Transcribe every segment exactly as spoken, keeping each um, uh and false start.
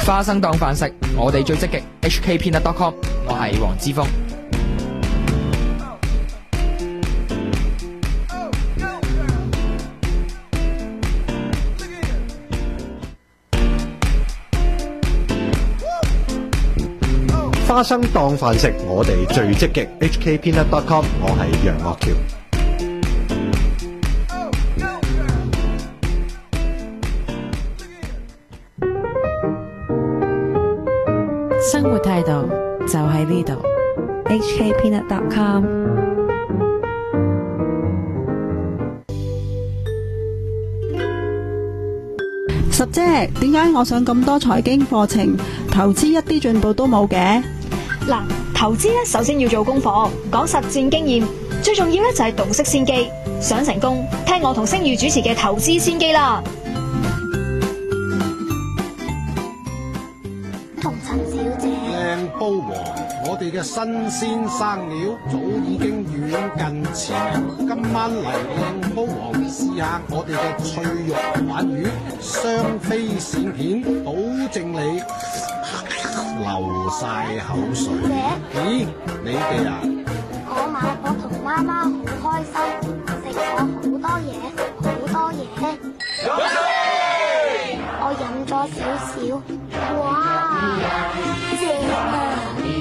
花生當飯食，我哋最積極 H K Peanut dot com， 我係黃之鋒。 花生當飯食，我哋最積極 H K Peanut dot com， 我係楊岳橋。 生活態度就喺呢度 ，H K Peanut dot com。 十姐，點解我上咁多財經課程，投資一啲進步都冇嘅？ 嗱，投資咧首先要做功課，講實戰經驗，最重要咧就係洞悉先機。想成功，聽我同星宇主持嘅投資先機啦。 同陳小姐， 靚煲王，我哋嘅新鮮生料早已經遠近馳名。今晚嚟靚煲王試下我哋嘅脆肉鯇魚，雙飛鱔片，保證你流晒口水。咦，你哋啊？ 我買我同媽媽好開心，食咗好多嘢，好多嘢。我飲咗少少，哇，正啊！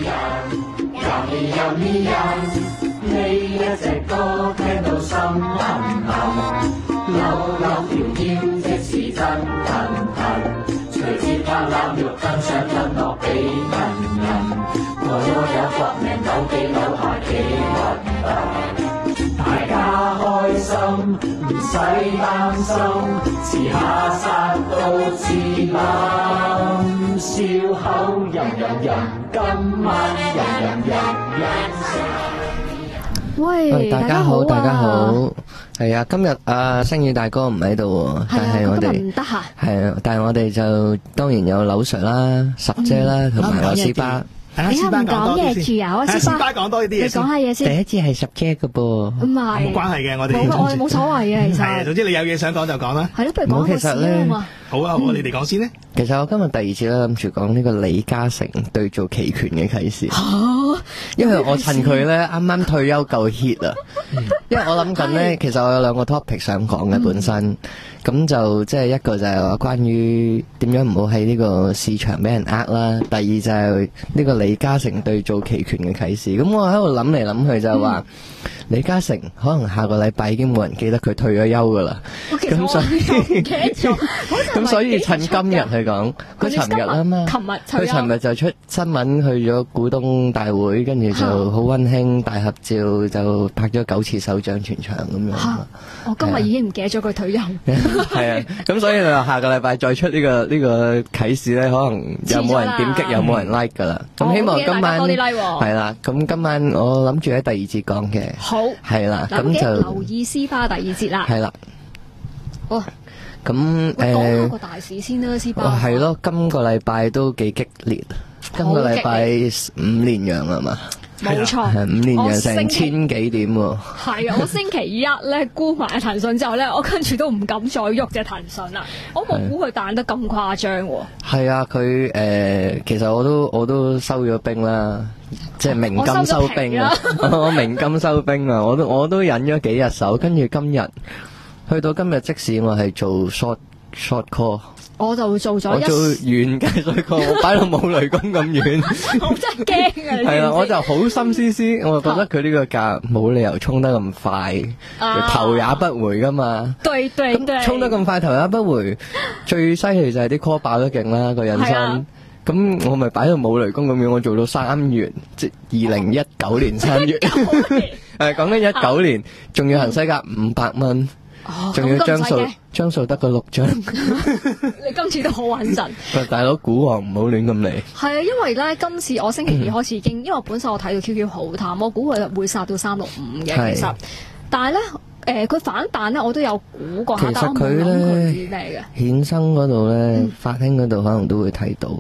呢一隻歌聽到心痕痕，扭扭條腰即是真騰騰，隨節拍攬肉更想吞落俾人人，我有搏命扭幾扭下幾核突，大家開心唔使擔心，遲下殺到自冧，笑口吟吟吟，今晚吟吟吟吟。 喂，大家好，大家好，係啊，今日啊，星宇大哥唔喺度，但係我哋唔得閒， 係啊，但係我哋就當然有柳 Sir 啦、十姐啦，同埋阿斯巴。 你又唔講嘢住啊？阿斯巴講多啲嘢， 你講下嘢先。 第一次係十姐嘅噃， 唔係冇關係嘅，我哋冇，我哋冇所謂嘅，其實係，總之你有嘢想講就講啦。 係咯，不如講個事啊嘛。 好啊，好啊，你哋講先咧。 其實我今日第二次咧諗住講呢個李嘉誠對做期權嘅啟示，因為我趁佢咧啱啱退休夠 hit 啊，因為我諗緊咧，其實我有兩個 topic 想講嘅本身，咁就即係一個就係話關於點樣唔好喺呢個市場俾人呃啦，第二就係呢個李嘉誠對做期權嘅啟示。咁我喺度諗嚟諗去就係話，李嘉誠可能下個禮拜已經冇人記得佢退咗休噶啦，咁所以咁所以趁今日去講，佢尋日啊嘛，佢尋日就出新聞去咗股東大會，跟住就好溫馨大合照，就拍咗九次手掌全場咁樣。 我今日已經唔記得咗佢退休。 係啊，咁所以就下個禮拜再出呢個呢個啟示咧，可能又冇人點擊，又冇人 like 噶啦。咁希望今晚係啦，咁今晚我諗住喺第二節講嘅。 好係啦，咁就留意斯巴第二節啦。 係啦。 哦。 咁誒， 講下個大市先啦，斯巴。 哇，係咯，今個禮拜都幾激烈，今個禮拜五連陽係嘛？ 冇錯， 係五連陽成千幾點喎。 係啊，我星期一咧沽埋騰訊之後咧，我跟住都唔敢再喐隻騰訊啦。我冇估佢彈得咁誇張喎。係啊，佢誒，其實我都我都收咗兵啦，即係鳴金收兵啊！我鳴金收兵啊！我都我都忍咗幾日手，跟住今日。去到今日，即使我係做 short short call， 我就做咗一， 我做遠嘅 short call，我擺到冇雷公咁遠， 我真係驚啊！ 係啦，我就好心思思，我就覺得佢呢個價冇理由衝得咁快，啊、頭也不回噶嘛。 對對對， 衝得咁快，頭也不回，最犀利就係啲 call 爆得勁啦，個引申。咁我咪擺到冇雷公咁樣，我做到三月，即係二零一九年三月，誒講緊一九年，仲要行西價五百蚊。仲要張數，張數得個六張。 你今次都好穩陣。 喂，大佬，股王唔好亂咁嚟。 係啊，因為咧今次我星期二開始已經，嗯、因為我本身我睇到 Q Q 好淡，我估佢會殺到三六五嘅其實。但係咧，誒佢反彈咧，我都有估過下，但係我冇諗佢啲咩嘅。 衍生嗰度咧，法興嗰度可能都會睇到。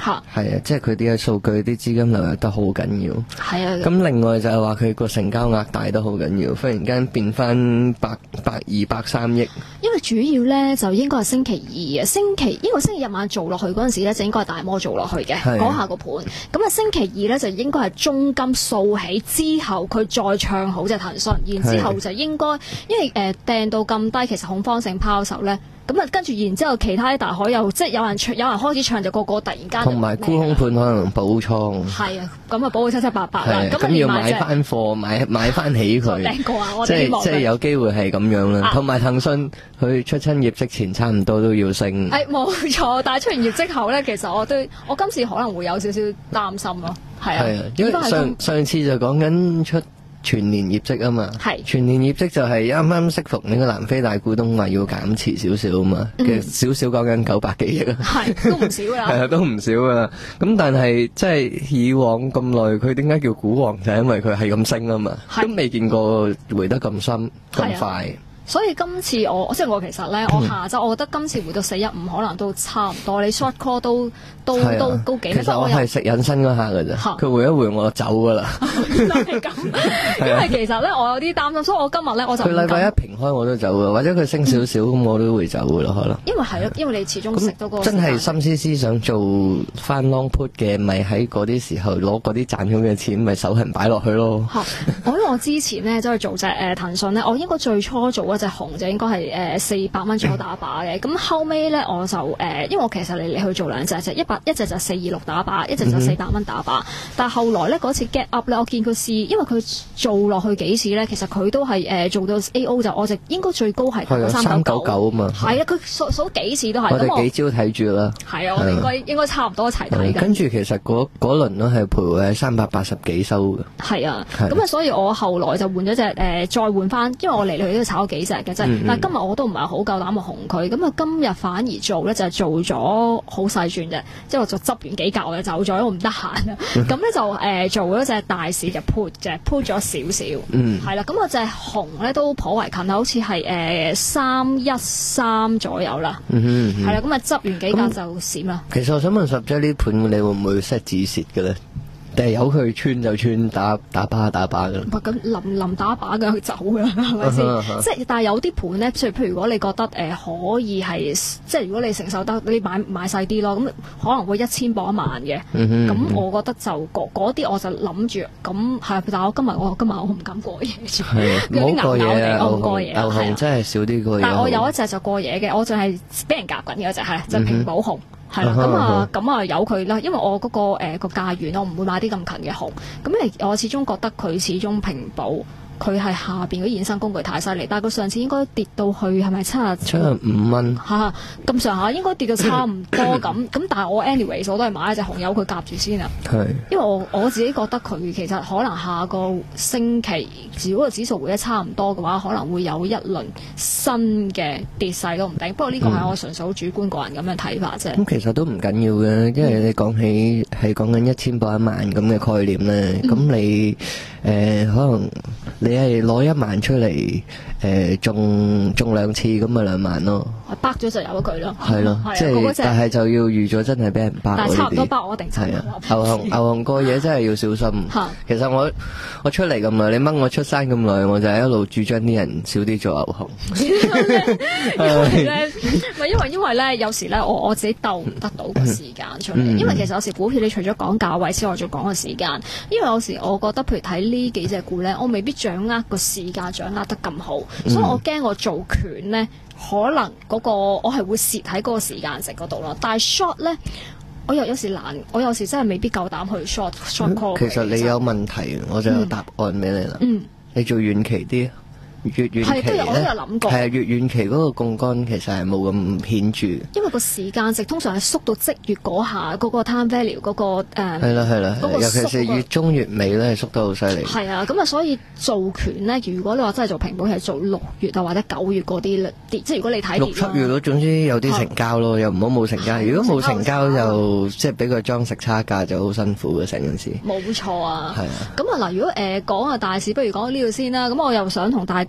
嚇係啊，即係佢啲嘅數據啲資金流入得好緊要。 係啊。 咁另外就係話佢個成交額大得好緊要，忽然間變翻百百二百三億。 因為主要咧就應該係星期二啊，星期因為星期日晚做落去嗰陣時咧就應該係大摩做落去嘅嗰下個盤，咁啊星期二咧就應該係中金掃起之後，佢再唱好隻騰訊，然之後就應該因為誒掟到咁低，其實恐慌性拋售咧。咁啊，跟住然之後，其他啲大海又即係有人唱，有人開始唱，就個個突然間同埋沽空盤可能補倉。 係啊，咁啊補到七七八八啦。 咁要買翻貨，買買翻起佢。即係即係有機會係咁樣啦。同埋騰訊佢出親業績前差唔多都要升。 誒冇錯，但係出完業績後咧，其實我都我今次可能會有少少擔心咯。係啊， 因為上上次就講緊出全年業績啊嘛，全年業績就係啱啱適逢呢個南非大股東話要減持少少啊嘛，其實少少講緊九百幾億啊， 係都唔少噶啦， 係啊都唔少噶啦。咁但係即係以往咁耐，佢點解叫股王就係因為佢係咁升啊嘛，都未見過回得咁深咁快。 所以今次我即係我其實咧，我下晝我覺得今次回到四一五可能都差唔多，你 short call 都都都都幾。 其實我係食引申嗰下㗎咋，佢回一回我就走㗎啦。 原來係咁，因為其實咧我有啲擔心，所以我今日咧我就佢禮拜一平開我都走㗎，或者佢升少少咁我都會走㗎啦，可能。 因為係咯，因為你始終食到個真係心思思想做翻 long put 嘅，咪喺嗰啲時候攞嗰啲賺咗嘅錢，咪手痕擺落去咯。 我因為我之前咧走去做隻誒騰訊咧，我應該最初做隻紅就應該係誒四百蚊左右打靶嘅，咁後尾咧我就誒、呃，因為我其實嚟嚟去做兩隻，就一百一隻就四二六打靶，一隻就四百蚊打靶。但係後來咧嗰次 get up 咧，我見佢試，因為佢做落去幾次咧，其實佢都係誒、呃、做到 A O 就我就應該最高係打三九九啊嘛。係啊，佢數數幾次都係。 我哋幾招睇住啦。係啊，我哋應該應該差唔多一齊睇。 跟住其實嗰嗰輪都係徘徊喺三百八十幾收嘅。 係啊，咁啊，所以我後來就換咗隻誒，再換翻，因為我嚟嚟去都炒咗幾隻嘅啫。嗯、但係今日我都唔係好夠膽去紅佢，咁啊今日反而做咧就係、是、做咗好細轉啫，即係我就執完幾格我就走咗，因為我唔得閒啊。咁咧就誒、呃、做咗隻大市就 put 嘅 put 咗少少，係啦。咁我隻紅咧都頗為近，好似係誒三一三左右啦，係啦。咁啊執完幾格就閃啦。 其實我想問十隻呢盤你會唔會 set 止蝕嘅咧？定係由佢穿就穿，打打靶打靶㗎啦。 唔係咁臨臨打靶嘅佢走㗎啦，係咪先？即係但係有啲盤咧，譬如譬如如果你覺得誒、呃、可以係，即係如果你承受得，你買買細啲咯，咁可能會一千磅一萬嘅。咁、嗯嗯、我覺得就嗰啲我就諗住咁係，但係我今日我今日我唔敢過夜住，有啲咬咬地我唔過夜。 牛熊真係少啲過夜。 但係我有一隻就過夜嘅，我就係俾人夾緊嘅嗰隻係，就係、平保紅。係啦，咁啊，咁啊由佢啦，因為我嗰、那個誒、呃、個價源，我唔會買啲咁近嘅紅，咁嚟我始終覺得佢始終平保。佢係下邊嗰啲衍生工具太犀利，但係佢上次應該跌到去係咪七十七十五蚊？ 嚇咁上下應該跌到差唔多咁。咁但係我 anyways 我都係買一隻紅油佢夾住先啊。係。因為我我自己覺得佢其實可能下個星期如果個指數回得差唔多嘅話，可能會有一輪新嘅跌勢都唔定。不過呢個係我純粹好主觀個人咁樣睇法啫。咁、 嗯、其實都唔緊要嘅，因為你講起係講緊一千磅一萬咁嘅概念咧，咁、嗯、你誒、呃、可能你。你係攞一萬出嚟，誒、呃、中中兩次咁咪兩萬咯。 包咗就有咗佢咯。 係咯，即係但係就要預咗真係俾人包。 但係差唔多包我一定係啊。牛熊牛熊個嘢真係要小心。其實我我出嚟咁耐，你掹我出山咁耐，我就係一路主張啲人少啲做牛熊。 因為咧，唔係因為因為咧，有時咧，我我自己鬥唔得到個時間出嚟。嗯、因為其實有時股票你除咗講價位之外，仲講個時間。因為有時我覺得，譬如睇呢幾隻股咧，我未必掌握個時間掌握得咁好，嗯、所以我驚我做權咧，可能嗰、嗰個我係會蝕喺嗰個時間值嗰度咯。但係 short 咧，我又有時難，我有時真係未必夠膽去 short short call。 其實你有問題，我就有答案俾你啦。嗯，你做遠期啲。越遠期咧，係啊，越遠期嗰個槓桿其實係冇咁顯著。 因為個時間值通常係縮到即月嗰下，嗰、嗰個 time value 嗰、嗰個誒。 係啦係啦，尤其是月中月尾咧，縮得好犀利。 係啊，咁啊，所以做權咧，如果你話真係做平保，係做六月啊或者九月嗰啲跌，即係如果你睇六七月咯，總之有啲成交咯，又唔好冇成交。如果冇成交就即係俾佢裝食差價就好辛苦嘅成件事。 冇錯啊。 係啊。 咁啊嗱，如果誒講下大市，不如講呢度先啦。咁我又想同大家。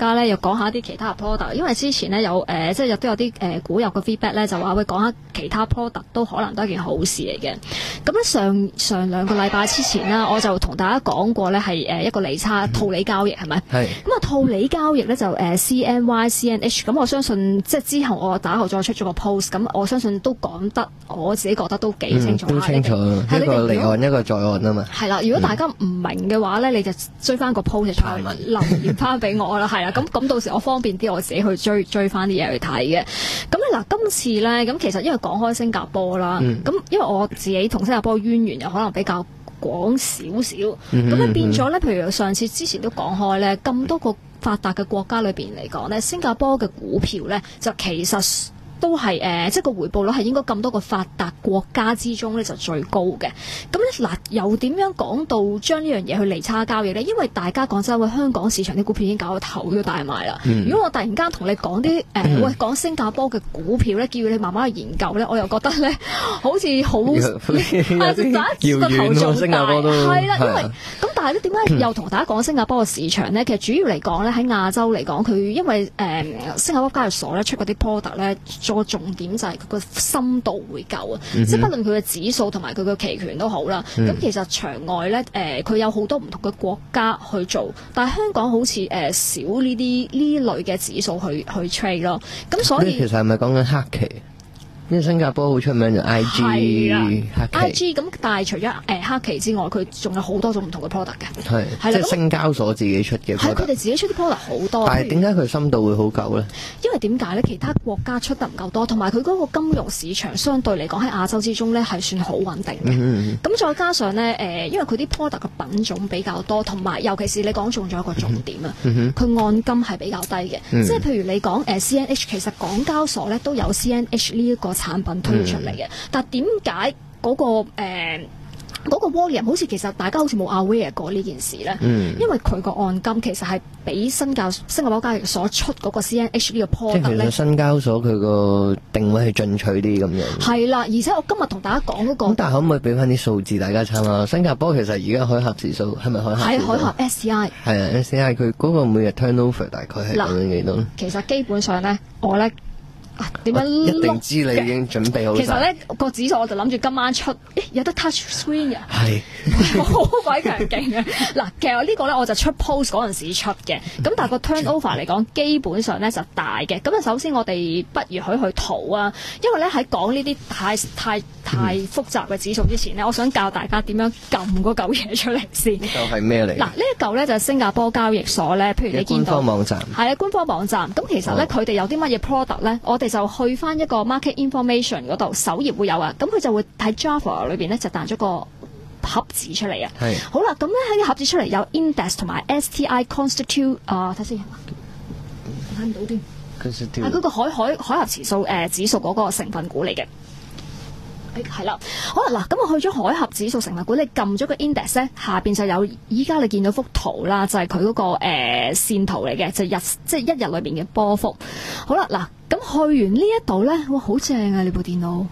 家咧又講下啲其他 product， 因為之前咧有誒、呃、即係亦都有啲誒股友嘅 feedback 咧，就話會講下其他 product 都可能都係件好事嚟嘅。咁咧上上兩個禮拜之前啦，我就同大家講過咧係誒一個利差套利交易係咪？係。咁啊套利交易咧就誒 C N Y C N H， 咁我相信即係之後我打後再出咗個 post， 咁我相信都講得我自己覺得都幾清楚。嗯、都清楚， 一個離岸一個在岸啊嘛。係啦， 如果大家唔明嘅話咧，你就追翻個 post 出嚟留言翻俾我啦，係啦，咁咁到時我方便啲我自己去追追翻啲嘢去睇嘅。咁咧嗱，今次咧咁其實因為講開新加坡啦，咁、嗯、因為我自己同新加坡淵源又可能比較廣少少，咁咧變咗咧，譬如上次之前都講開咧，咁多個發達嘅國家裏邊嚟講咧，新加坡嘅股票咧就其實都係誒、呃，即係個回報率係應該咁多個發達國家之中咧就最高嘅。咁咧嗱，又點樣講到將呢樣嘢去利差交易咧？因為大家講真，喂，香港市場啲股票已經搞到頭都大埋啦。嗯、如果我突然間同你講啲誒，喂，講新加坡嘅股票咧，叫你慢慢去研究咧，我又覺得咧好似好係第一個頭仲大，係啦，因為咁但係咧點解又同大家講新加坡嘅市場咧？其實主要嚟講咧喺亞洲嚟講，佢因為誒、呃、新加坡交易所咧出嗰啲 product 咧。個重點就係佢個深度會夠啊，嗯、即係不論佢嘅指數同埋佢嘅期權都好啦。咁、嗯、其實場外咧，誒、呃、佢有好多唔同嘅國家去做，但係香港好似誒、呃、少呢啲呢類嘅指數去去 trade 咯。咁所以其實係咪講緊黑期？因為新加坡好出名就 I G 黑期 I G 咁，但係除咗誒、呃、黑期之外，佢仲有好多種唔同嘅 product 嘅。係係即係新交所自己出嘅。 係佢哋自己出啲 product 好多。 但係點解佢深度會好夠咧？ 因為點解咧？其他國家出得唔夠多，同埋佢嗰個金融市場相對嚟講喺亞洲之中咧係算好穩定嘅。咁、嗯嗯、再加上咧誒、呃，因為佢啲 product 嘅品種比較多，同埋尤其是你講中咗一個重點啊，佢、嗯嗯、按金係比較低嘅。嗯、即係譬如你講誒、呃、C N H， 其實港交所咧都有 C N H 呢一個產品推出嚟嘅，但係點解嗰個誒？呃嗰個 volume 好似其實大家好似冇 aware 過呢件事咧，嗯、因為佢個按金其實係比新交新加坡交易所出嗰個 C N H 呢個 product 咧， 其實新交所佢個定位係進取啲咁樣。 係啦，而且我今日同大家講嗰、那個， 咁但係可唔可以俾翻啲數字大家參考？新加坡其實而家海峽指數係咪海峽？係海峽 S C I。係啊 ，S C I 佢嗰個每日 turnover 大概係咁樣幾多？ 其實基本上咧，我咧。點樣一定知你已經準備好。 其實咧個指數我就諗住今晚出，誒有得 touch screen 啊， 係好鬼強勁嘅。嗱，其實呢個咧我就出 post 嗰陣時出嘅，咁但係個 turnover 嚟講基本上咧就大嘅。咁啊，首先我哋不如去去圖啊，因為咧喺講呢啲太太太複雜嘅指數之前咧，我想教大家點樣撳嗰嚿嘢出嚟先。呢嚿係咩嚟？ 嗱，呢一嚿咧就係新加坡交易所咧，譬如你見到官方網站係啊，官方網站。咁其實咧佢哋有啲乜嘢 product 咧，我哋就去翻一個 market information 嗰度首頁會有啊，咁佢就會喺 Java 裏邊咧就彈咗個盒子出嚟啊。係好啦，咁咧喺個盒子出嚟有 index 同埋 S T I constitute 啊，睇先睇唔到添。係嗰個海海海峽指數誒、呃、指數嗰個成分股嚟嘅。誒係啦，好啦嗱，咁我去咗海峽指數成分股，你撳咗個 index 咧，下邊就有依家你見到幅圖啦，就係佢嗰個誒、呃、線圖嚟嘅，就日即係一日裏邊嘅波幅。好啦嗱。咁去完呢一度咧，哇，好正啊！你部電腦，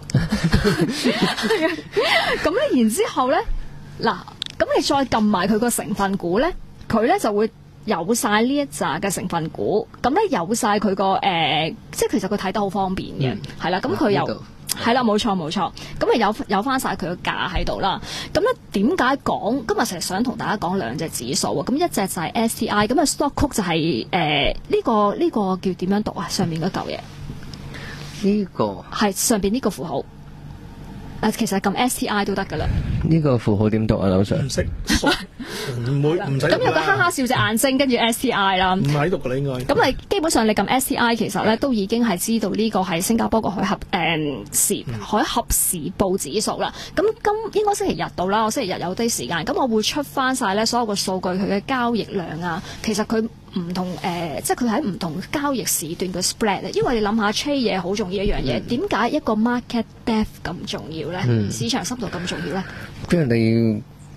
咁咧，然之後咧，嗱，咁你再撳埋佢個成分股咧，佢咧就會有晒呢一紮嘅成分股，咁咧有晒佢個誒，即係其實佢睇得好方便嘅，係啦、嗯，咁佢又係啦，冇錯冇錯，咁啊有有翻晒佢個價喺度啦。咁咧點解講？今日成日想同大家講兩隻指數啊。咁一隻就係 S T I， 咁啊 stock code 就係誒呢個呢、這個叫點樣讀啊？上面嗰嚿嘢呢個係上邊呢個符號。誒，其實撳 S T I 都得噶啦。 呢個符號點讀啊，劉 Sir？ 唔識，唔會唔使。 咁有個哈哈笑隻眼睛，跟住 S T I 啦。唔喺度噶啦，應該。咁你基本上你撳 S T I， 其實咧都已經係知道呢個係新加坡個海峽誒時海峽時報指數啦。咁今應該星期日到啦，我星期日有啲時間，咁我會出翻晒咧所有個數據，佢嘅交易量啊，其實佢。唔同誒、呃，即係佢喺唔同交易時段嘅 spread 咧，因為你諗下 trade 嘢好重要一樣嘢，點解、嗯、一個 market depth 咁重要咧？嗯、市場深度咁重要咧？ 因為你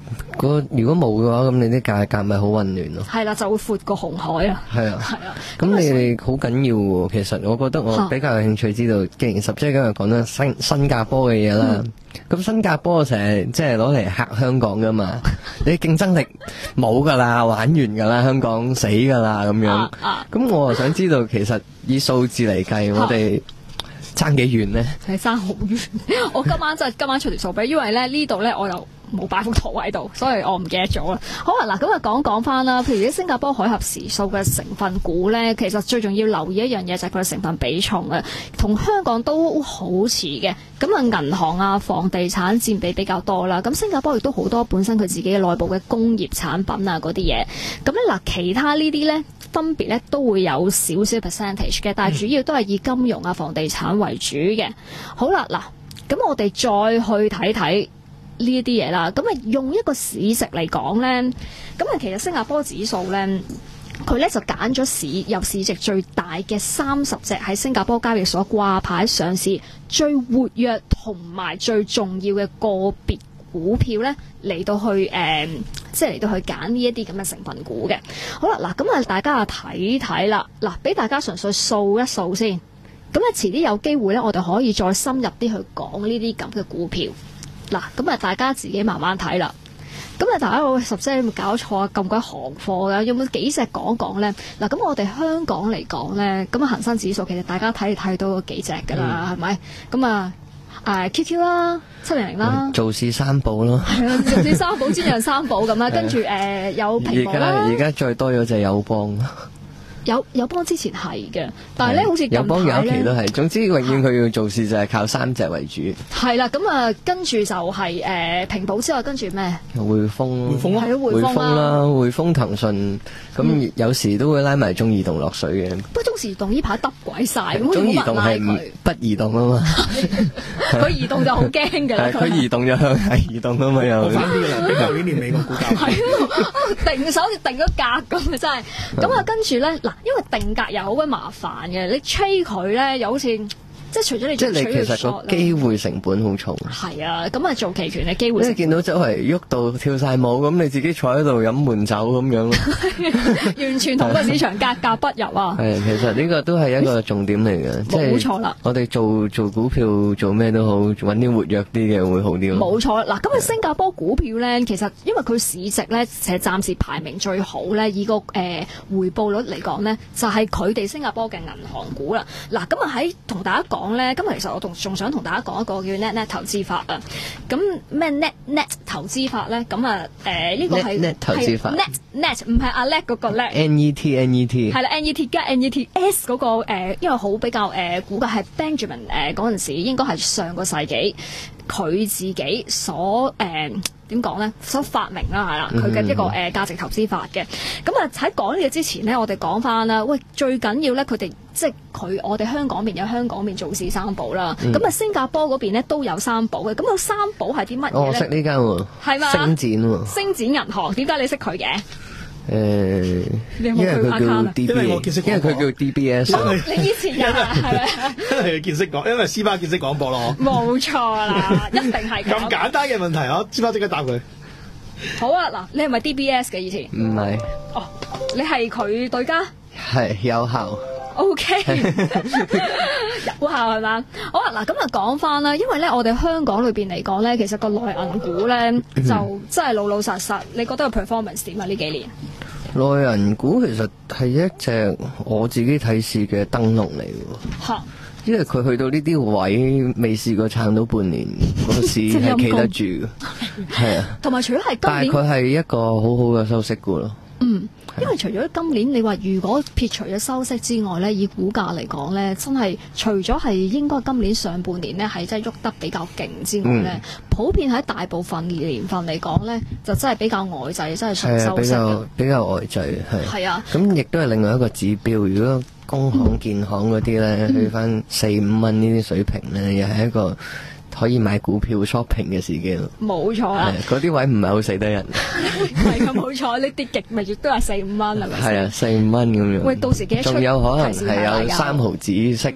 個如果冇嘅話，咁你啲價格咪好混亂咯。 係啦，就會闊過紅海啊。 係啊， 係啊。 咁你哋好緊要喎。其實我覺得我比較有興趣知道，既然十姐今日講咗新新加坡嘅嘢啦，咁、嗯、新加坡成日即係攞嚟嚇香港噶嘛，你競爭力冇噶啦，玩完噶啦，香港死噶啦咁樣。咁、啊啊、我啊想知道，其實以數字嚟計，我哋爭幾遠呢？ 係爭好遠。我今晚真係今晚出條數俾，因為咧呢度咧我又冇擺幅圖喺度，所以我唔記得咗啦。好啊，嗱咁啊講講翻啦，譬如啲新加坡海峽時數嘅成分股咧，其實最重要留意一樣嘢就係佢嘅成分比重啊，同香港都好似嘅。咁啊，銀行啊、房地產佔比比較多啦。咁新加坡亦都好多本身佢自己嘅內部嘅工業產品啊嗰啲嘢。咁咧嗱，其他呢啲咧分別咧都會有少少 percentage 嘅，但係主要都係以金融啊、房地產為主嘅。好啦，嗱咁我哋再去睇睇呢一啲嘢啦，咁啊用一個市值嚟講咧，咁啊其實新加坡指數咧，佢咧就揀咗市有市值最大嘅三十隻喺新加坡交易所掛牌上市最活躍同埋最重要嘅個別股票咧嚟到去誒、呃，即係嚟到去揀呢一啲咁嘅成分股嘅。好啦，嗱咁啊大家啊睇睇啦，嗱俾大家純粹掃一掃先，咁啊遲啲有機會咧，我哋可以再深入啲去講呢啲咁嘅股票。嗱，咁啊，大家自己慢慢睇啦。咁啊，大家話十姐有冇搞錯啊？咁鬼行貨嘅，有冇幾隻講講咧？嗱，咁我哋香港嚟講咧，咁啊恒生指數其實大家睇睇到幾隻㗎啦，係、嗯、咪？咁啊，誒 Q Q 啦，七零零啦， 做市三寶咯。 係啊，做市三寶，專樣三寶咁啦。跟住誒有蘋果啦。 而家而家再多咗隻友邦。 有友邦之前係嘅，但係咧好似友邦有一期都係，總之永遠佢要做事就係靠三隻為主。係啦，咁啊跟住就係誒平保之外，跟住咩？ 匯豐， 匯豐係咯，匯豐啦，匯豐、騰訊，咁有時都會拉埋中移動落水嘅。 不過中移動呢排得鬼晒， 中移動係不移動啊嘛， 佢移動就好驚㗎啦。 佢移動就向係移動啊嘛，又翻啲㗎啦，比舊年年尾個股價。 係定手好似定咗格咁啊！真係。咁啊，跟住咧嗱。因為定格又好鬼麻煩嘅，你吹佢咧又好似即係除咗你即係你其實個機會成本好重。 係啊，咁啊做期權嘅機會成本。 你見到周圍喐到跳晒舞咁，你自己坐喺度飲悶酒咁樣咯。 完全同個市場格格不入啊！ 係，其實呢個都係一個重點嚟嘅，即係冇錯啦。我哋做做股票做咩都好，揾啲活躍啲嘅會好啲咯。 冇錯嗱，咁啊新加坡股票咧，其實因為佢市值咧，其實暫時排名最好咧，以個誒、呃、回報率嚟講咧，就係佢哋新加坡嘅銀行股啦。嗱，咁啊喺同大家講咧，今日其實我仲仲想同大家講一個叫 net net 投資法啊。咁咩 net net 投資法咧？咁啊誒呢個係 net 投資法 net net 唔係阿叻嗰個叻。 N E T N E T 係啦 N E T 加 N E T S 嗰、那個誒、呃，因為好比較誒估計係 Benjamin 誒嗰陣時應該係上個世紀佢自己所誒點講咧，所發明啦係啦，佢嘅一個誒、呃、價值投資法嘅。咁啊喺講呢嘢之前咧，我哋講翻啦，喂最緊要咧，佢哋即係佢我哋香港邊有香港邊做市三寶啦，咁、嗯、啊新加坡嗰邊咧都有三寶嘅。咁個三寶係啲乜嘢咧？ 我識呢間喎，係嘛？星展喎， 星展銀行，點解你識佢嘅？ 誒， 你有冇去拍卡啊？ 因為我見識，因為佢叫 D B S。 你以前有啊？係咪？ 因為見識廣，因為斯巴見識廣播咯。 冇錯啦，一定係咁。 咁簡單嘅問題，我斯巴即刻答佢。 好啊，嗱，你係咪 D B S 嘅以前？ 唔係。 哦，你係佢對家？ 係有效。 O K， 有效係嘛？好啊，嗱咁啊講翻啦，因為咧我哋香港裏邊嚟講咧，其實個內銀股咧就真係老老實實，你覺得個 performance 點啊？呢幾年內銀股其實係一隻我自己睇市嘅燈籠嚟嘅。嚇！因為佢去到呢啲位，未試過撐到半年，個市係企得住嘅。係啊， 同埋除咗係今年， 但係佢係一個好好嘅收息股咯。 嗯。因為除咗今年，你話如果撇除咗收息之外咧，以股價嚟講咧，真係除咗係應該今年上半年咧係真係喐得比較勁之外咧、嗯，普遍喺大部分年份嚟講咧，就真係比較呆滯，真係純收息嘅。 比較呆滯係。係啊。咁亦都係另外一個指標，如果工行、建行嗰啲咧去翻四五蚊呢啲水平咧，又係一個可以買股票 shopping 嘅時機咯，冇錯啦。嗰啲位唔係好死得人， 係咁冇錯。你跌極咪亦都係四五蚊係咪？ 係啊，四五蚊咁樣。 喂，到時幾多出？ 仲有可能係有三毫子息，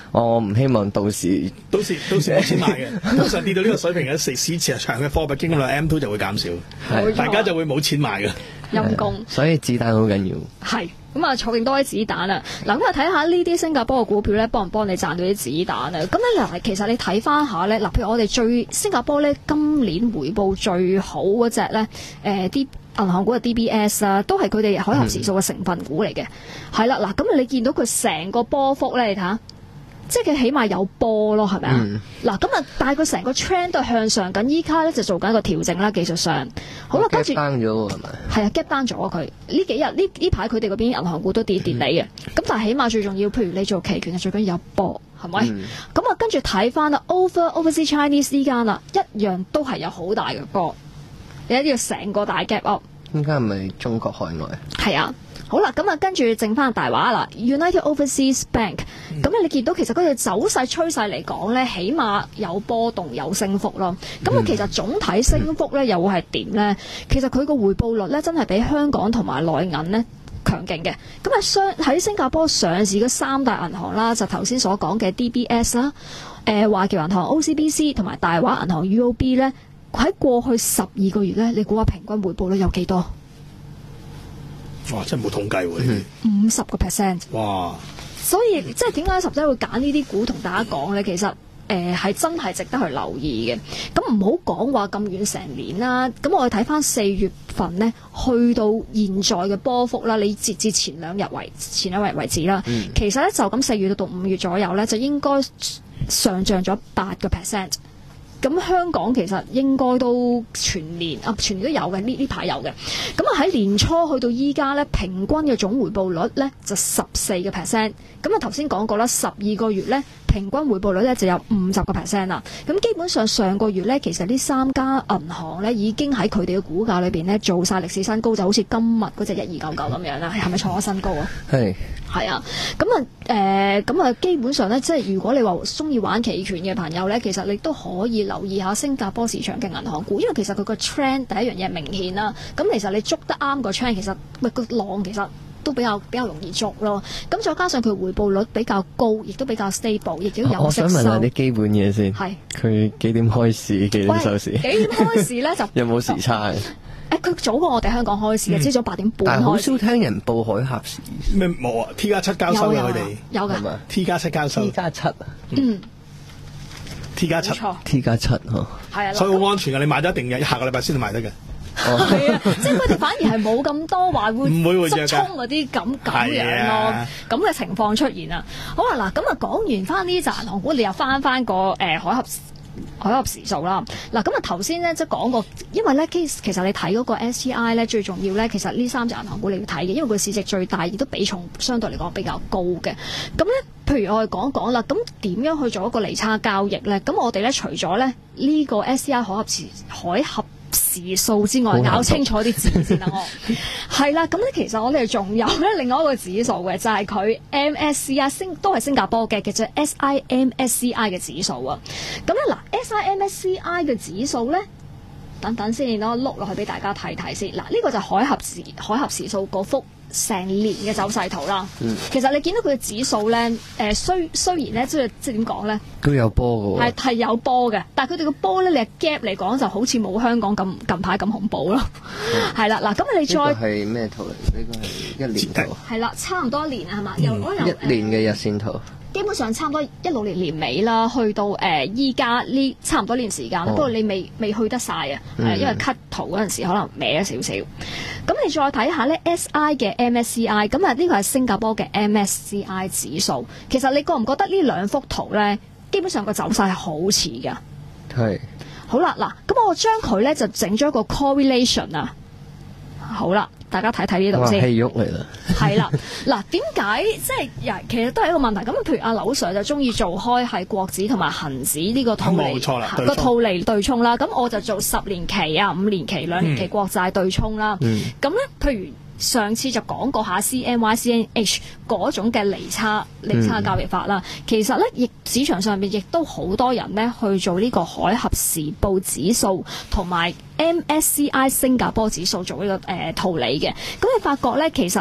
我唔希望到時到時到時冇錢買嘅，通常跌到呢個水平嘅市市場嘅貨幣經濟 M 二 就會減少，大家就會冇錢買嘅。 陰公， 所以子彈好緊要。 係咁啊，儲定多啲子彈啊！嗱，咁啊睇下呢啲新加坡嘅股票咧，幫唔幫你賺到啲子彈啊？咁咧嗱，其實你睇翻下咧，嗱，譬如我哋最新加坡咧今年回報最好嗰隻咧，誒啲銀行股嘅 D B S 啊，都係佢哋海峽時數嘅成分股嚟嘅。係啦、嗯，嗱，咁你見到佢成個波幅咧，你睇下。即係佢起碼有波咯，係咪啊？嗱咁啊，但係佢成個 trend 都係向上緊，依家咧就做緊一個調整啦，技術上。好啦，跟住 gap down 咗喎，係咪？ 係啊 gap down 咗佢呢幾日呢呢排佢哋嗰邊銀行股都跌跌地嘅。咁、嗯、但係起碼最重要，譬如你做期權嘅最緊要有波，係咪？咁啊、嗯，跟住睇翻啦 ，Over Overseas Chinese 呢間啦，一樣都係有好大嘅波，你一定要成個大 gap up。 應該係咪中國海外？ 係啊。好啦，咁啊，跟住剩翻大話啦 ，United Overseas Bank，咁、嗯、你見到其實佢哋走勢趨勢嚟講咧，起碼有波動有升幅咯。咁啊、嗯，其實總體升幅咧又會係點咧？其實佢個回報率咧真係比香港同埋內銀咧強勁嘅。咁啊，上喺新加坡上市嘅三大銀行啦，就頭先所講嘅 D B S 啦、呃，誒華僑銀行 O C B C 同埋大華銀行 U O B 咧，喺過去十二個月咧，你估下平均回報率有幾多？ 哇！真係冇統計喎，呢啲五十個 percent。哇！所以即係點解十仔會揀呢啲股同大家講咧？其實誒係、呃、真係值得去留意嘅。咁唔好講話咁遠成年啦。咁我哋睇翻四月份咧，去到現在嘅波幅啦，你截至前兩日為前兩日為止啦。嗯、其實咧就咁四月到五月左右咧，就應該上漲咗八個 percent。咁香港其實應該都全年啊，全年都有嘅，呢呢排有嘅。咁啊喺年初去到依家咧，平均嘅總回報率咧就十四個 percent。咁啊頭先講過啦，十二個月咧平均回報率咧就有五十個 percent 啦。咁基本上上個月咧，其實呢三家銀行咧已經喺佢哋嘅股價裏邊咧做晒歷史新高，就好似今日嗰隻一二九九咁樣啦，係咪創咗新高啊？係。係啊，咁啊，誒，咁啊，基本上咧，即係如果你話中意玩期權嘅朋友咧，其實你都可以留意下新加坡市場嘅銀行股，因為其實佢個 trend 第一樣嘢明顯啦。咁其實你捉得啱個 trend，其實喂個浪其實都比較比較容易捉咯。咁再加上佢回報率比較高，亦都比較 stable，亦都有息收。我想問下啲基本嘢先。係。佢幾點開市？幾點收市？幾點開市咧？就有冇時差？誒，佢早過我哋香港開市嘅，朝早八點半開始。但係好少聽人報海峽市。咩冇啊 ？T 加七交收嘅佢哋有㗎。T 加七交收。T 加七啊。嗯。T 加七。T 加七嗬。係啊。所以好安全㗎，你買咗一定嘅，下個禮拜先至買得嘅。哦。係啊，即係佢哋反而係冇咁多話會唔會會執衝嗰啲咁咁樣咯，咁嘅情況出現啊。好啦，嗱咁啊講完翻呢隻銀行股，你又翻翻個誒海峽海峽時數啦，嗱咁啊頭先咧即係講過，因為咧其其實你睇嗰個 S T I 咧最重要咧，其實呢三隻銀行股你要睇嘅，因為佢市值最大，亦都比重相對嚟講比較高嘅。咁咧，譬如我哋講講啦，咁點樣去做一個利差交易咧？咁我哋咧除咗咧呢個 S T I 海峽時海峽時數之外，搞清楚啲字先啦，我係啦。咁咧其實我哋仲有咧另外一個指數嘅，就係、是、佢 M S C I 星都係新加坡嘅，其實 S I M S C I 嘅指數啊。咁咧嗱 S I M S C I 嘅指數咧，等等先，我碌落去俾大家睇睇先。嗱，呢個就係海峽時海峽時數嗰幅成年嘅走勢圖啦。嗯、其實你見到佢嘅指數咧，誒、呃、雖雖然咧，即係即係點講咧，都有波嘅喎，係係有波嘅，但係佢哋個波咧，你係 gap 嚟講就好似冇香港咁近排咁恐怖咯。係啦、嗯，嗱，咁你再係咩圖嚟？呢個係一年圖。係啦，差唔多一年啊，係嘛？又可能一年嘅日線圖。基本上差唔多一六年年尾啦，去到誒依家呢差唔多年時間，哦、不過你未未去得晒啊，嗯、因為 cut 圖嗰陣時可能歪咗少少。咁你再睇下咧 S I 嘅 M S C I， 咁啊呢個係新加坡嘅 M S C I 指數。其實你覺唔覺得呢兩幅圖咧，基本上個走勢係好似㗎？係。好啦，嗱，咁我將佢咧就整咗一個 correlation 啊。好啦，大家睇睇呢度先。戲肉嚟啦。係啦，嗱，點解即係其實都係一個問題。咁譬如阿劉 Sir 就中意做開係國指同埋恒指呢個套利，冇錯啦，個套利對沖啦。咁我就做十年期啊、五年期、兩年期國債對沖啦。咁咧、嗯，譬如上次就講過下 C N Y、C N H 嗰種嘅利差利差交易法啦。嗯、其實咧，亦市場上面亦都好多人咧去做呢個海峽時報指數同埋 M S C I 新加坡指數做呢、這個誒、呃、套利嘅。咁你發覺咧，其實咧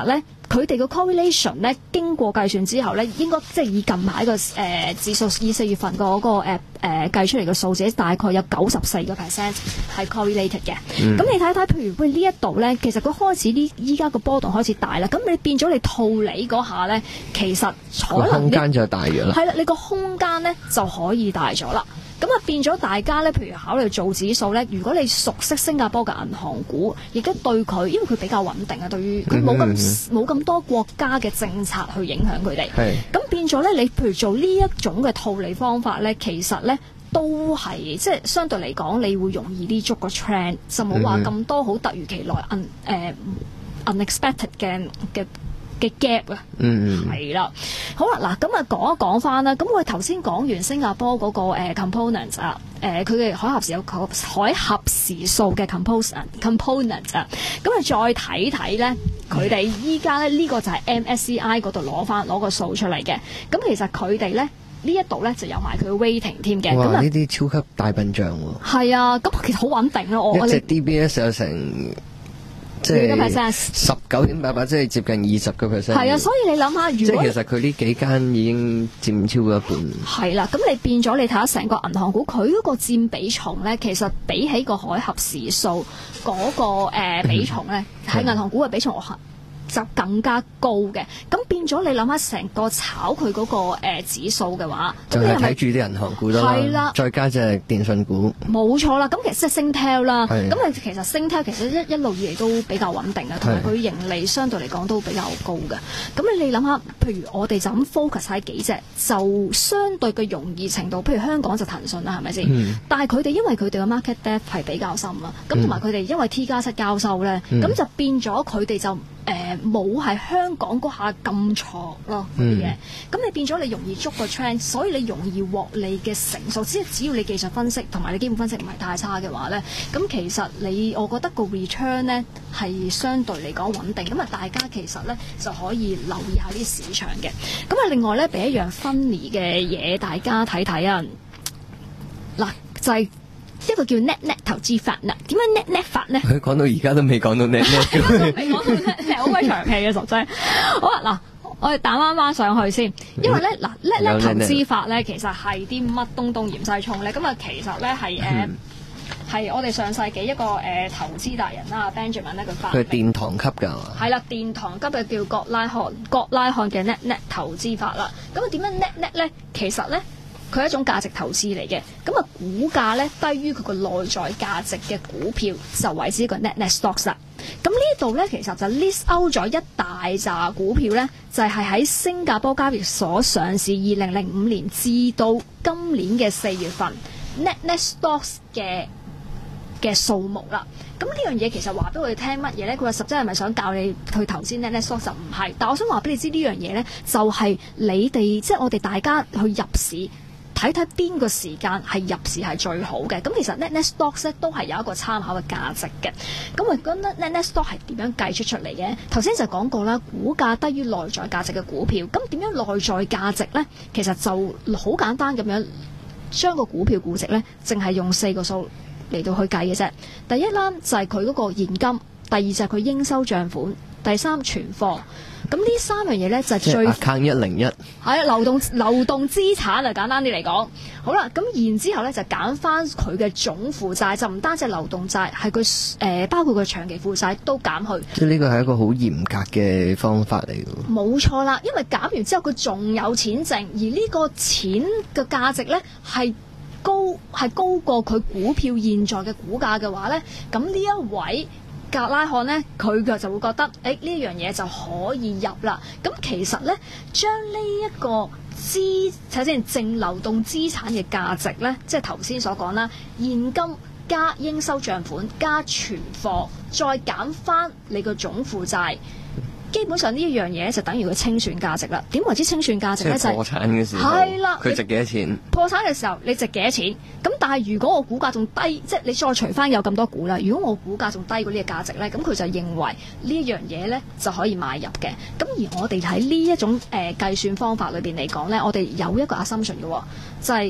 佢哋嘅 correlation 咧，經過計算之後咧，應該即係以近排個誒指數，以四月份個嗰個誒誒計出嚟嘅數字，大概有九十四個 percent 係 correlated 嘅。咁、嗯、你睇睇，譬如喂呢一度咧，其實佢開始呢依家個波動開始大啦，咁你變咗你套利嗰下咧，其實可能空間就大咗啦。 係啦，你個空間咧就可以大咗啦。咁啊變咗大家咧，譬如考慮做指數咧，如果你熟悉新加坡嘅銀行股，亦都對佢，因為佢比較穩定啊，對於佢冇咁冇咁多國家嘅政策去影響佢哋。係咁變咗咧，你譬如做呢一種嘅套利方法咧，其實咧都係即係相對嚟講，你會容易啲捉個 trend，就冇話咁多好突如其來 un 誒 unexpected 嘅嘅嘅 gap 啊，嗯，係啦，好啦，嗱，咁啊講一講翻啦，咁我哋頭先講完新加坡嗰、那個、呃、component 啊，誒佢嘅海峽時有海峽時數嘅 component component 啊，咁啊再睇睇咧，佢哋依家咧呢、這個就係 M S C I 嗰度攞翻攞個數出嚟嘅，咁其實佢哋咧呢一度咧就有埋佢 weighting 添嘅，咁啊呢啲超級大笨象喎， 係啊，咁其實好穩定咯，我一隻 D B S 有成。即係十九點八八，即係接近二十個 percent。係啊，所以你諗下，如果即係其實佢呢幾間已經佔超過一半。 係啦，咁你變咗你睇下成個銀行股，佢嗰個佔比重咧，其實比起個海峽時數嗰、那個、呃、比重咧，喺銀行股嘅比重就更加高嘅，咁變咗你諗下成個炒佢嗰、那個、呃、指數嘅話， 就係睇住啲銀行股啦，係啦，再加隻電信股， 冇錯啦。咁其實即係 Singtel 啦，咁你其實 Singtel 其實一一路以嚟都比較穩定啊，同埋佢盈利相對嚟講都比較高嘅。咁你你諗下，譬如我哋就咁 focus 喺幾隻，就相對嘅容易程度，譬如香港就騰訊啦，係咪先？嗯、但係佢哋因為佢哋嘅 market depth 係比較深啦，咁同埋佢哋因為 T 加七交收咧，咁、嗯、就變咗佢哋就。誒冇係香港嗰下咁錯咯啲嘢，咁、嗯、你變咗你容易捉個 trend，所以你容易獲利嘅成數，只係只要你技術分析同埋你基本分析唔係太差嘅話咧，咁其實你我覺得個 return 咧係相對嚟講穩定，咁啊大家其實咧就可以留意下啲市場嘅，咁啊另外咧俾一樣 funny 嘅嘢大家睇睇啊，嗱就係、是。一個叫 net net 投資法啦，點樣 net net 法咧？ 佢講到而家都未講到 net net， 未講到 net， 好鬼長氣嘅實際。好啊，嗱，我哋打翻翻上去先，因為咧嗱 net net 投資法咧，其實係啲乜東東鹽西葱咧？咁啊，其實咧係誒係我哋上世紀一個誒、呃、投資達人啦 ，Benjamin 咧佢發明。佢係殿堂級㗎嘛？係啦，殿堂級嘅叫葛拉漢，葛拉漢嘅 net net 投資法啦。咁啊點樣 net net 咧？其實咧。佢係一種價值投資嚟嘅，咁啊股價咧低於佢個內在價值嘅股票就為之一個 net net stocks 啦。咁呢度咧其實就 list out 咗一大扎股票咧，就係、是、喺新加坡交易所上市二零零五年至到今年嘅四月份 net net stocks 嘅嘅數目啦。咁呢樣嘢其實話俾我哋聽乜嘢咧？佢話實質係咪想教你去投資 net net stocks 就唔係，但我想話俾你知呢樣嘢咧，就係、是、你哋即係我哋大家去入市。睇睇邊個時間係入市係最好嘅，咁其實 net net stocks 咧都係有一個參考嘅價值嘅。咁我覺得 net net stock 係點樣計出出嚟嘅？頭先就講過啦，股價低於內在價值嘅股票，咁點樣內在價值咧？其實就好簡單咁樣，將個股票估值咧，淨係用四個數嚟到去計嘅啫。第一啦就係佢嗰個現金，第二就係佢應收帳款，第三存貨。咁呢三樣嘢咧就係最 account 一零一， 係流動流動資產啊，簡單啲嚟講。好啦，咁然之後咧就揀翻佢嘅總負債，就唔單止流動債，係佢誒包括佢長期負債都減去。 即係呢個係一個好嚴格嘅方法嚟嘅。冇錯啦，因為減完之後佢仲有錢剩，而呢個錢嘅價值咧係高係高過佢股票現在嘅股價嘅話咧，咁呢一位格拉漢呢，佢就就會覺得，誒呢樣嘢就可以入啦。咁其實呢，將呢一個資睇先淨流動資產嘅價值呢，即係頭先所講啦，現金加應收帳款加存貨，再減翻你個總負債。基本上呢一樣嘢就等於佢清算價值啦。點為之清算價值咧？就係破產嘅時候，係啦， 佢值幾多錢？ 破產嘅時候你值幾多錢？咁但係如果我股價仲低，即係你再除翻有咁多股啦。如果我股價仲低過呢個價值咧，咁佢就認為呢一樣嘢咧就可以買入嘅。咁而我哋喺呢一種誒、呃、計算方法裏邊嚟講咧，我哋有一個 assumption 嘅，就係、是、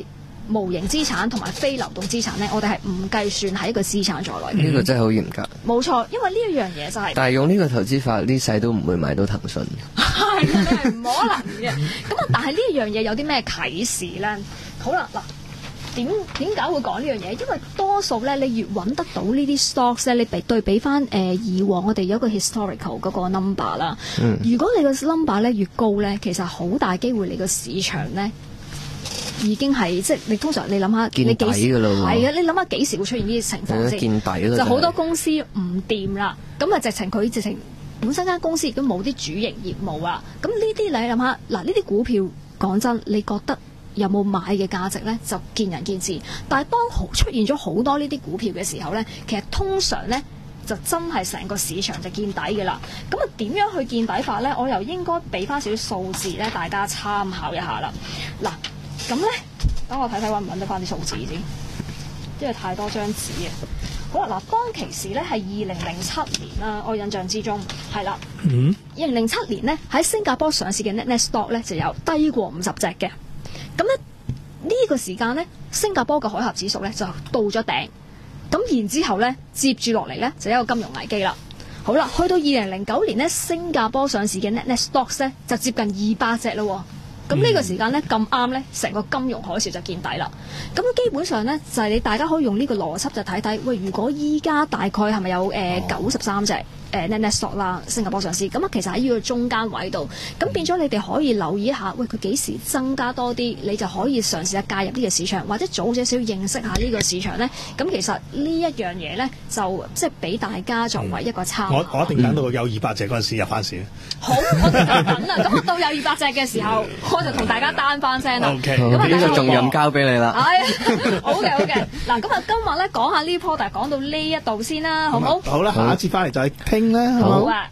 無形資產同埋非流動資產咧，我哋係唔計算喺一個資產在內嘅。 呢個真係好嚴格。 冇錯，因為呢一樣嘢就係、是。 但係用呢個投資法，呢世都唔會買到騰訊。 係，你係唔可能嘅。咁啊，但係呢一樣嘢有啲咩啟示咧？好啦，嗱。點點解會講呢樣嘢？因為多數咧，你越揾得到呢啲 stocks 咧，你比對比翻誒、呃、以往我哋有一個 historical 嗰個 number 啦。嗯、如果你個 number 咧越高咧，其實好大機會你個市場咧已經係即係你通常你諗下見底㗎啦喎。 係啊，你諗下幾時會出現呢啲情況先？ 見底啦， 就好多公司唔掂啦，咁啊直情佢直情本身間公司亦都冇啲主營業務啊。咁呢啲你諗下嗱，呢啲股票講真，你覺得有冇買嘅價值呢？就見仁見智。但係當出現咗好多呢啲股票嘅時候呢，其實通常呢就真係成個市場就見底嘅啦。咁啊點樣去見底法呢？我又應該俾翻少少數字呢，大家參考一下啦。嗱，咁呢，等我睇睇揾唔揾得翻啲數字先，因為太多張紙啊。好啦，嗱，當其時呢係二零零七年啦，我印象之中係啦。嗯。二零零七年呢，喺新加坡上市嘅 Nasdaq 呢就有低過五十隻嘅。咁咧呢個時間咧，新加坡嘅海峽指數咧就到咗頂，咁然之後咧接住落嚟咧就有一個金融危機啦。好啦，去到二零零九年咧，新加坡上市嘅 Nasdaq 咧就接近二百隻咯。咁呢個時間咧咁啱咧，成個金融海嘯就見底啦。咁基本上咧就係、是、你大家可以用呢個邏輯就睇睇，喂，如果依家大概係咪有誒九十三隻？誒 Nasdaq 啦，新加坡上市，咁啊其實喺呢個中間位度，咁變咗你哋可以留意一下，喂，佢幾時增加多啲，你就可以嘗試下介入呢個市場，或者早少少認識下呢個市場咧。咁其實呢一樣嘢咧，就即係俾大家作為一個參考。 我我一定等到有二百隻嗰陣時入翻市。 好，我哋就等啦。咁啊到有二百隻嘅時候，我就同大家單翻聲啦。 OK， 咁啊呢個重任交俾你啦。 係，好嘅好嘅。嗱，咁啊今日咧講下呢波，但係講到呢一度先啦，好唔好？ 好啦，下一次翻嚟再傾啦。 好啊。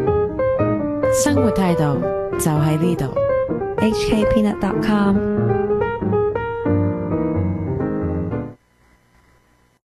生活態度就喺呢度。H K Peanut dot com